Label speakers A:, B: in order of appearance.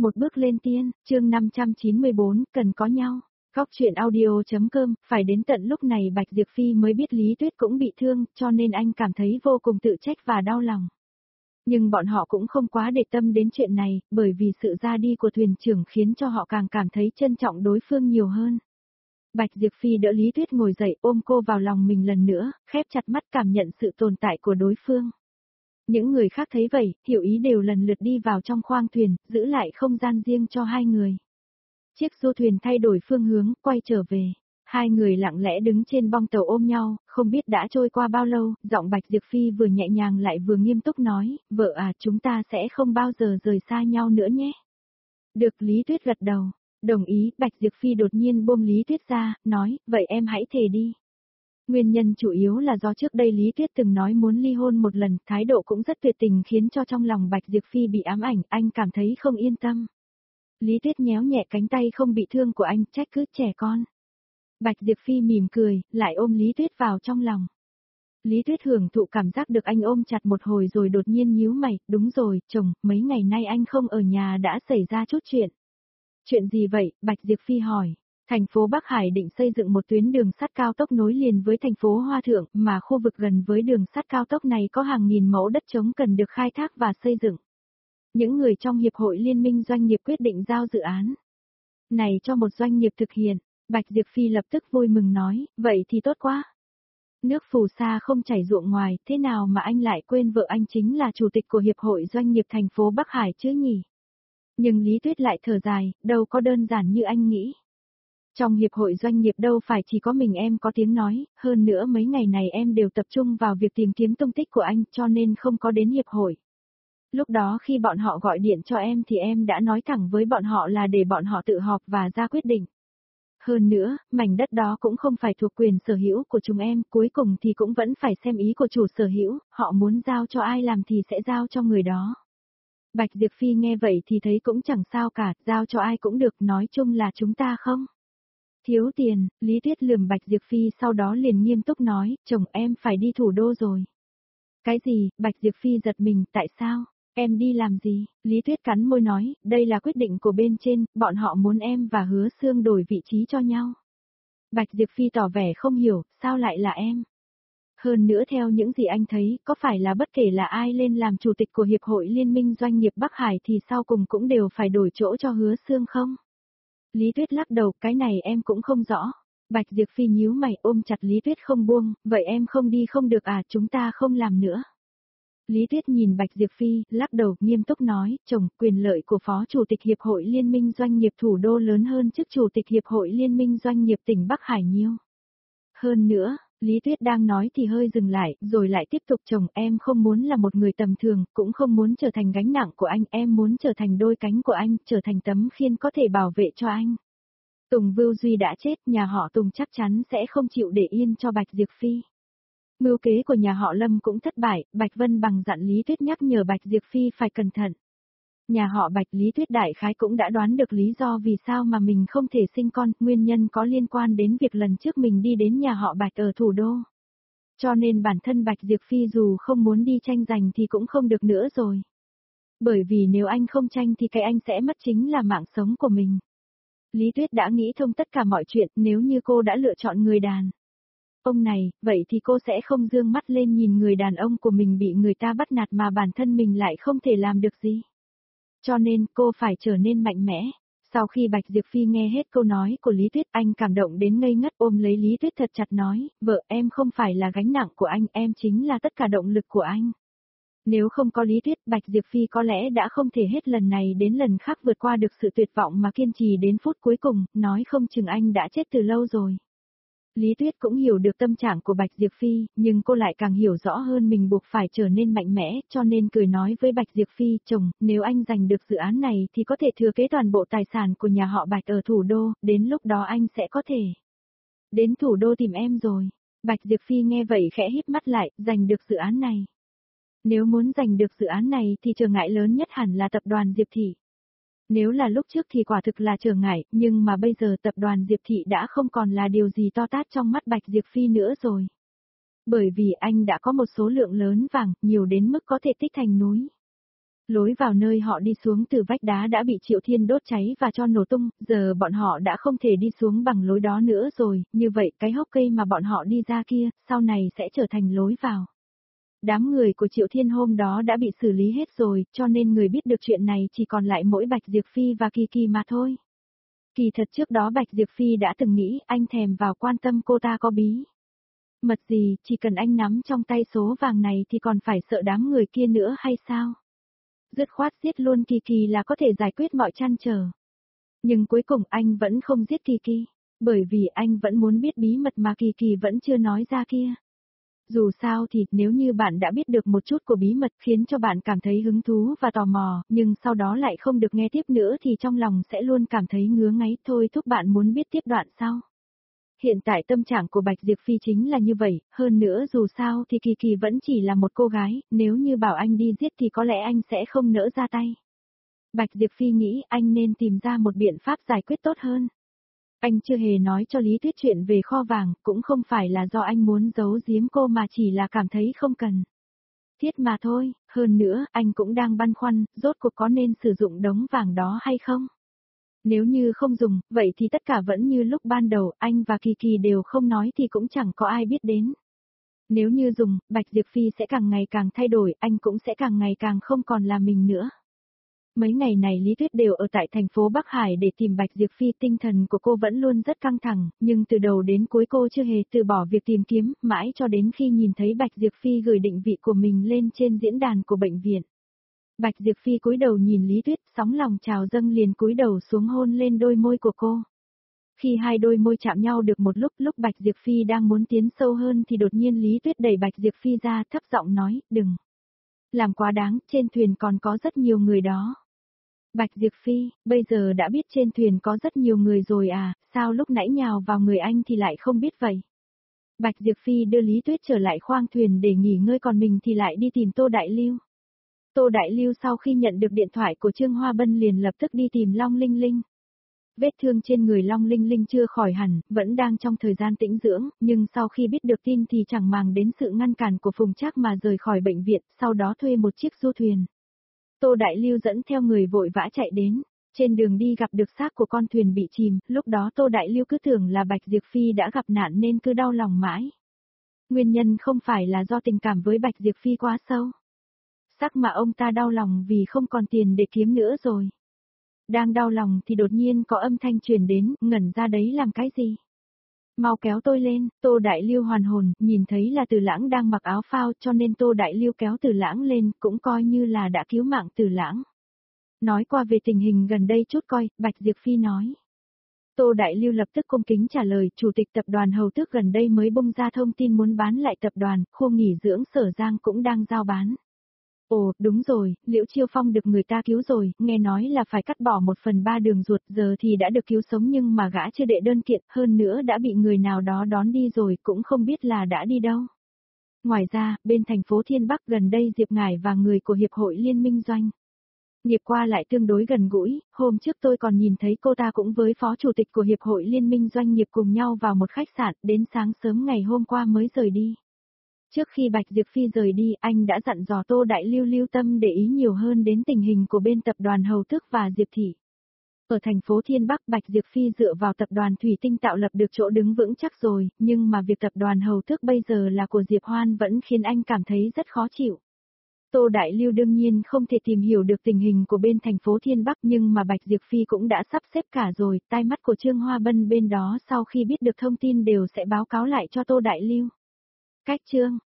A: Một bước lên tiên, chương 594, cần có nhau. Góc chuyện audio.com, phải đến tận lúc này Bạch Diệp Phi mới biết Lý Tuyết cũng bị thương, cho nên anh cảm thấy vô cùng tự trách và đau lòng. Nhưng bọn họ cũng không quá để tâm đến chuyện này, bởi vì sự ra đi của thuyền trưởng khiến cho họ càng cảm thấy trân trọng đối phương nhiều hơn. Bạch Diệp Phi đỡ Lý Tuyết ngồi dậy ôm cô vào lòng mình lần nữa, khép chặt mắt cảm nhận sự tồn tại của đối phương. Những người khác thấy vậy, hiểu ý đều lần lượt đi vào trong khoang thuyền, giữ lại không gian riêng cho hai người. Chiếc du thuyền thay đổi phương hướng, quay trở về. Hai người lặng lẽ đứng trên bong tàu ôm nhau, không biết đã trôi qua bao lâu, giọng Bạch Diệp Phi vừa nhẹ nhàng lại vừa nghiêm túc nói, vợ à, chúng ta sẽ không bao giờ rời xa nhau nữa nhé. Được, Lý Tuyết gật đầu. Đồng ý, Bạch Diệp Phi đột nhiên buông Lý Tuyết ra, nói, vậy em hãy thề đi. Nguyên nhân chủ yếu là do trước đây Lý Tuyết từng nói muốn ly hôn một lần, thái độ cũng rất tuyệt tình khiến cho trong lòng Bạch Diệp Phi bị ám ảnh, anh cảm thấy không yên tâm. Lý Tuyết nhéo nhẹ cánh tay không bị thương của anh, trách cứ trẻ con. Bạch Diệp Phi mỉm cười, lại ôm Lý Tuyết vào trong lòng. Lý Tuyết hưởng thụ cảm giác được anh ôm chặt một hồi rồi đột nhiên nhíu mày, đúng rồi, chồng, mấy ngày nay anh không ở nhà đã xảy ra chút chuyện. Chuyện gì vậy, Bạch Diệp Phi hỏi. Thành phố Bắc Hải định xây dựng một tuyến đường sắt cao tốc nối liền với thành phố Hoa Thượng, mà khu vực gần với đường sắt cao tốc này có hàng nghìn mẫu đất trống cần được khai thác và xây dựng. Những người trong Hiệp hội Liên minh Doanh nghiệp quyết định giao dự án này cho một doanh nghiệp thực hiện. Bạch Diệp Phi lập tức vui mừng nói, vậy thì tốt quá. Nước phù sa không chảy ruộng ngoài, thế nào mà anh lại quên vợ anh chính là chủ tịch của Hiệp hội Doanh nghiệp thành phố Bắc Hải chứ nhỉ? Nhưng Lý Tuyết lại thở dài, đâu có đơn giản như anh nghĩ. Trong Hiệp hội Doanh nghiệp đâu phải chỉ có mình em có tiếng nói, hơn nữa mấy ngày này em đều tập trung vào việc tìm kiếm tung tích của anh cho nên không có đến Hiệp hội. Lúc đó khi bọn họ gọi điện cho em thì em đã nói thẳng với bọn họ là để bọn họ tự họp và ra quyết định. Hơn nữa, mảnh đất đó cũng không phải thuộc quyền sở hữu của chúng em, cuối cùng thì cũng vẫn phải xem ý của chủ sở hữu, họ muốn giao cho ai làm thì sẽ giao cho người đó. Bạch Diệp Phi nghe vậy thì thấy cũng chẳng sao cả, giao cho ai cũng được, nói chung là chúng ta không thiếu tiền. Lý Tuyết lườm Bạch Diệp Phi sau đó liền nghiêm túc nói, chồng em phải đi thủ đô rồi. Cái gì, Bạch Diệp Phi giật mình, tại sao? Em đi làm gì? Lý Tuyết cắn môi nói, đây là quyết định của bên trên, bọn họ muốn em và Hứa Xương đổi vị trí cho nhau. Bạch Diệp Phi tỏ vẻ không hiểu, sao lại là em? Hơn nữa theo những gì anh thấy, có phải là bất kể là ai lên làm chủ tịch của Hiệp hội Liên minh Doanh nghiệp Bắc Hải thì sau cùng cũng đều phải đổi chỗ cho Hứa Xương không? Lý Tuyết lắc đầu, cái này em cũng không rõ. Bạch Diệp Phi nhíu mày ôm chặt Lý Tuyết không buông, vậy em không đi không được à, chúng ta không làm nữa. Lý Tuyết nhìn Bạch Diệp Phi, lắc đầu, nghiêm túc nói, chồng, quyền lợi của Phó Chủ tịch Hiệp hội Liên minh Doanh nghiệp thủ đô lớn hơn chức Chủ tịch Hiệp hội Liên minh Doanh nghiệp tỉnh Bắc Hải nhiều. Hơn nữa, Lý Tuyết đang nói thì hơi dừng lại, rồi lại tiếp tục, chồng, em không muốn là một người tầm thường, cũng không muốn trở thành gánh nặng của anh, em muốn trở thành đôi cánh của anh, trở thành tấm khiên có thể bảo vệ cho anh. Tùng Vưu Duy đã chết, nhà họ Tùng chắc chắn sẽ không chịu để yên cho Bạch Diệp Phi. Mưu kế của nhà họ Lâm cũng thất bại, Bạch Vân Bằng dặn Lý Tuyết nhắc nhở Bạch Diệp Phi phải cẩn thận. Nhà họ Bạch Lý Tuyết đại khái cũng đã đoán được lý do vì sao mà mình không thể sinh con, nguyên nhân có liên quan đến việc lần trước mình đi đến nhà họ Bạch ở thủ đô. Cho nên bản thân Bạch Diệp Phi dù không muốn đi tranh giành thì cũng không được nữa rồi. Bởi vì nếu anh không tranh thì cái anh sẽ mất chính là mạng sống của mình. Lý Tuyết đã nghĩ thông tất cả mọi chuyện, nếu như cô đã lựa chọn người đàn ông này, vậy thì cô sẽ không dương mắt lên nhìn người đàn ông của mình bị người ta bắt nạt mà bản thân mình lại không thể làm được gì. Cho nên cô phải trở nên mạnh mẽ. Sau khi Bạch Diệp Phi nghe hết câu nói của Lý Tuyết, anh cảm động đến ngây ngất ôm lấy Lý Tuyết thật chặt nói, vợ em không phải là gánh nặng của anh, em chính là tất cả động lực của anh. Nếu không có Lý Tuyết, Bạch Diệp Phi có lẽ đã không thể hết lần này đến lần khác vượt qua được sự tuyệt vọng mà kiên trì đến phút cuối cùng, nói không chừng anh đã chết từ lâu rồi. Lý Tuyết cũng hiểu được tâm trạng của Bạch Diệp Phi, nhưng cô lại càng hiểu rõ hơn mình buộc phải trở nên mạnh mẽ, cho nên cười nói với Bạch Diệp Phi, chồng, nếu anh giành được dự án này thì có thể thừa kế toàn bộ tài sản của nhà họ Bạch ở thủ đô, đến lúc đó anh sẽ có thể đến thủ đô tìm em rồi. Bạch Diệp Phi nghe vậy khẽ híp mắt lại, giành được dự án này. Nếu muốn giành được dự án này thì trở ngại lớn nhất hẳn là tập đoàn Diệp Thị. Nếu là lúc trước thì quả thực là trở ngại, nhưng mà bây giờ tập đoàn Diệp Thị đã không còn là điều gì to tát trong mắt Bạch Diệp Phi nữa rồi. Bởi vì anh đã có một số lượng lớn vàng, nhiều đến mức có thể tích thành núi. Lối vào nơi họ đi xuống từ vách đá đã bị Triệu Thiên đốt cháy và cho nổ tung, giờ bọn họ đã không thể đi xuống bằng lối đó nữa rồi, như vậy cái hốc cây mà bọn họ đi ra kia, sau này sẽ trở thành lối vào. Đám người của Triệu Thiên hôm đó đã bị xử lý hết rồi, cho nên người biết được chuyện này chỉ còn lại mỗi Bạch Diệp Phi và Kỳ Kỳ mà thôi. Kỳ thật trước đó Bạch Diệp Phi đã từng nghĩ anh thèm vào quan tâm cô ta có bí mật gì, chỉ cần anh nắm trong tay số vàng này thì còn phải sợ đám người kia nữa hay sao? Dứt khoát giết luôn Kỳ Kỳ là có thể giải quyết mọi trăn trở. Nhưng cuối cùng anh vẫn không giết Kỳ Kỳ, bởi vì anh vẫn muốn biết bí mật mà Kỳ Kỳ vẫn chưa nói ra kia. Dù sao thì nếu như bạn đã biết được một chút của bí mật khiến cho bạn cảm thấy hứng thú và tò mò, nhưng sau đó lại không được nghe tiếp nữa thì trong lòng sẽ luôn cảm thấy ngứa ngáy thôi thúc bạn muốn biết tiếp đoạn sau. Hiện tại tâm trạng của Bạch Diệp Phi chính là như vậy, hơn nữa dù sao thì Kỳ Kỳ vẫn chỉ là một cô gái, nếu như bảo anh đi giết thì có lẽ anh sẽ không nỡ ra tay. Bạch Diệp Phi nghĩ anh nên tìm ra một biện pháp giải quyết tốt hơn. Anh chưa hề nói cho Lý Tuyết chuyện về kho vàng, cũng không phải là do anh muốn giấu giếm cô mà chỉ là cảm thấy không cần thiết mà thôi, hơn nữa anh cũng đang băn khoăn, rốt cuộc có nên sử dụng đống vàng đó hay không? Nếu như không dùng, vậy thì tất cả vẫn như lúc ban đầu, anh và Kỳ Kỳ đều không nói thì cũng chẳng có ai biết đến. Nếu như dùng, Bạch Diệp Phi sẽ càng ngày càng thay đổi, anh cũng sẽ càng ngày càng không còn là mình nữa. Mấy ngày này Lý Tuyết đều ở tại thành phố Bắc Hải để tìm Bạch Diệp Phi, tinh thần của cô vẫn luôn rất căng thẳng, nhưng từ đầu đến cuối cô chưa hề từ bỏ việc tìm kiếm, mãi cho đến khi nhìn thấy Bạch Diệp Phi gửi định vị của mình lên trên diễn đàn của bệnh viện. Bạch Diệp Phi cúi đầu nhìn Lý Tuyết, sóng lòng trào dâng liền cúi đầu xuống hôn lên đôi môi của cô. Khi hai đôi môi chạm nhau được một lúc Bạch Diệp Phi đang muốn tiến sâu hơn thì đột nhiên Lý Tuyết đẩy Bạch Diệp Phi ra, thấp giọng nói, đừng làm quá đáng, trên thuyền còn có rất nhiều người đó. Bạch Diệp Phi, bây giờ đã biết trên thuyền có rất nhiều người rồi à, sao lúc nãy nhào vào người anh thì lại không biết vậy? Bạch Diệp Phi đưa Lý Tuyết trở lại khoang thuyền để nghỉ ngơi, còn mình thì lại đi tìm Tô Đại Lưu. Tô Đại Lưu sau khi nhận được điện thoại của Trương Hoa Bân liền lập tức đi tìm Long Linh Linh. Vết thương trên người Long Linh Linh chưa khỏi hẳn, vẫn đang trong thời gian tĩnh dưỡng, nhưng sau khi biết được tin thì chẳng màng đến sự ngăn cản của Phùng Trác mà rời khỏi bệnh viện, sau đó thuê một chiếc du thuyền. Tô Đại Lưu dẫn theo người vội vã chạy đến, trên đường đi gặp được xác của con thuyền bị chìm, lúc đó Tô Đại Lưu cứ tưởng là Bạch Diệp Phi đã gặp nạn nên cứ đau lòng mãi. Nguyên nhân không phải là do tình cảm với Bạch Diệp Phi quá sâu. Sắc mà ông ta đau lòng vì không còn tiền để kiếm nữa rồi. Đang đau lòng thì đột nhiên có âm thanh truyền đến, ngẩn ra đấy làm cái gì? Mau kéo tôi lên, Tô Đại Lưu hoàn hồn, nhìn thấy là Từ Lãng đang mặc áo phao cho nên Tô Đại Lưu kéo Từ Lãng lên, cũng coi như là đã cứu mạng Từ Lãng. Nói qua về tình hình gần đây chút coi, Bạch Diệp Phi nói. Tô Đại Lưu lập tức cung kính trả lời, Chủ tịch tập đoàn Hầu Tước gần đây mới bung ra thông tin muốn bán lại tập đoàn, khu nghỉ dưỡng Sở Giang cũng đang giao bán. Ồ, đúng rồi, Liễu Chiêu Phong được người ta cứu rồi, nghe nói là phải cắt bỏ 1/3 đường ruột, giờ thì đã được cứu sống nhưng mà gã chưa đệ đơn kiện, hơn nữa đã bị người nào đó đón đi rồi, cũng không biết là đã đi đâu. Ngoài ra, bên thành phố Thiên Bắc gần đây Diệp Ngải và người của Hiệp hội Liên minh Doanh nghiệp qua lại tương đối gần gũi, hôm trước tôi còn nhìn thấy cô ta cũng với phó chủ tịch của Hiệp hội Liên minh Doanh nghiệp cùng nhau vào một khách sạn, đến sáng sớm ngày hôm qua mới rời đi. Trước khi Bạch Diệp Phi rời đi, anh đã dặn dò Tô Đại Lưu lưu tâm để ý nhiều hơn đến tình hình của bên tập đoàn Hầu Tước và Diệp Thị. Ở thành phố Thiên Bắc, Bạch Diệp Phi dựa vào tập đoàn Thủy Tinh tạo lập được chỗ đứng vững chắc rồi, nhưng mà việc tập đoàn Hầu Tước bây giờ là của Diệp Hoan vẫn khiến anh cảm thấy rất khó chịu. Tô Đại Lưu đương nhiên không thể tìm hiểu được tình hình của bên thành phố Thiên Bắc, nhưng mà Bạch Diệp Phi cũng đã sắp xếp cả rồi, tai mắt của Trương Hoa Bân bên đó sau khi biết được thông tin đều sẽ báo cáo lại cho Tô Đại Lưu. Cách chương